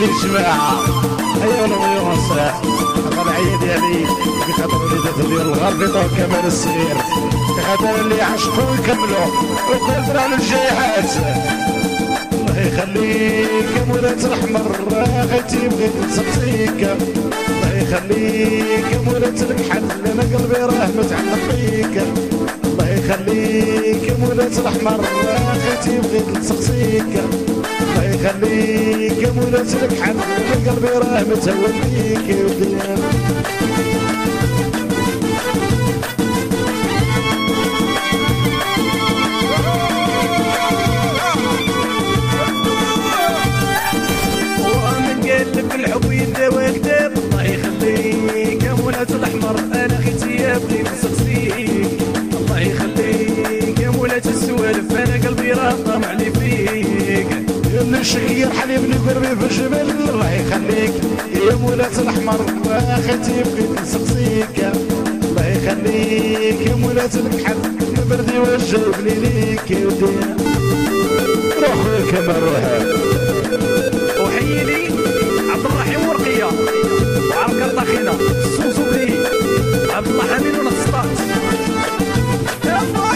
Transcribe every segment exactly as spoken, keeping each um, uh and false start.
جماعة هيا ولو يونس طلعية ديالي بخاطر وليدات ديال الغربيطة وكمال الصغير بخاطر اللي عشقوا ويكملوا وقدر على الجايحات الله يخليك مولاة الأحمر غيتي بغيت نسقسيك الله يخليك مولاة الكحل أنا قلبي راه متعلق بيك الله يخليك مولاة الأحمر غيتي بغيت نسقسيك الله يخليك مولاة الكحل أنا قلبي راه متهون بيك يا وديان الحب يداوى كتاب الله يخليك يا مولاة الأحمر أنا خيتي يا بغيت نسقسيك الله يخليك يا مولاة السوالف أنا قلبي راه طامع لي فيك يا اللي الشقية حليبني قربي في الجبل الله يخليك يا مولاة الأحمر خيتي بغيت نسقسيك الله يخليك يا مولاة الكحل بردي وجهني ليك يا ودينا روح خويا كمال روح وحيي لي عبد الرحيم ورقية وعرب كرطاخينة السوسو بلي عبد الله حميد ونصطات يا فاك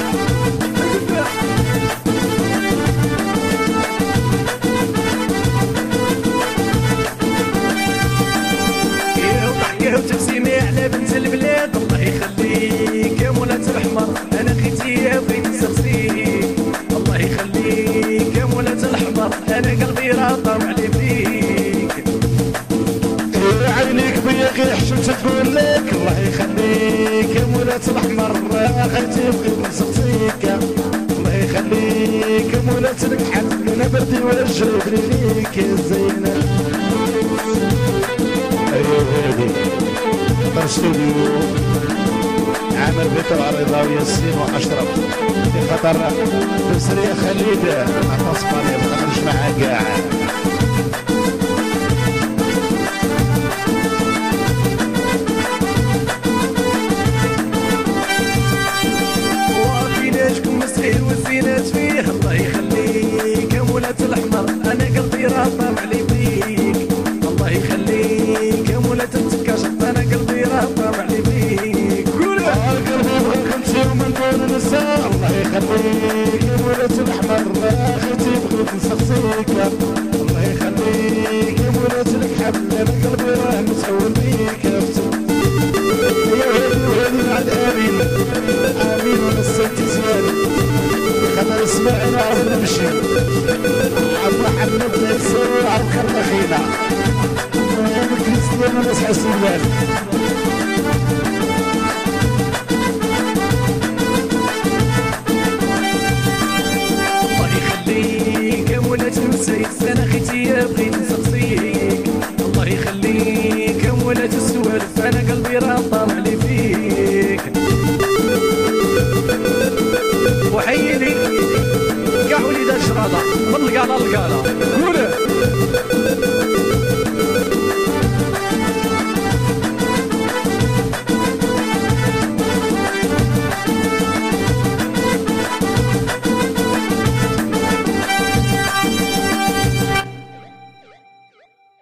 كيرو ضحكة وتبسيمة على بنت البلاد الله يخليك يا مولاة الأحمر أنا خيتي يا بغيت نسقسيك الله يخليك يا مولاة الأحمر أنا قلبي راه طامع لي فيك عينيك بيا غير حشمت تقول لك الله يخليك يا مولاة الأحمر خيتي بغيت نسقسيك الله يخليك يا مولاة الكحل أنا بردي ولا جايبني ليك يا زينة أيوه هادي استوديو عامر بيتر رضا وياسين وأشرف في خطر تسرية خليد عطا اسبانيا ما تخرجش معاه كاع وفيناشكم مسخير والزينات فيه الله يخليك يا مولاة الأحمر أنا قلبي راه طامع لي فيك الله يخليك يا مولاة التكاش أنا قلبي راه طامع لي فيك قولوا قلبي بغيك نمشي ومن دون نساء الله يخليك يا مولاة الأحمر خيتي بغيت نسقسيك الله يخليك يا مولاة الكحل أنا قلبي راه متهون بيك يا فتو يا وهادي وهادي بعد آمين آمين ونسيتي زماني خاطر اسمع أنا عرف نمشي عبد محمد بن يسوع عرف كرطاخينة كريستيان وناس حسولان الله يخليك يا مولاة المسيس أنا خيتي يا بغيت نسقسيك الله يخليك يا مولاة السوالف أنا قلبي راه طامع لي فيك وحيي لي كاع وليدات شراطة من القالة للقالة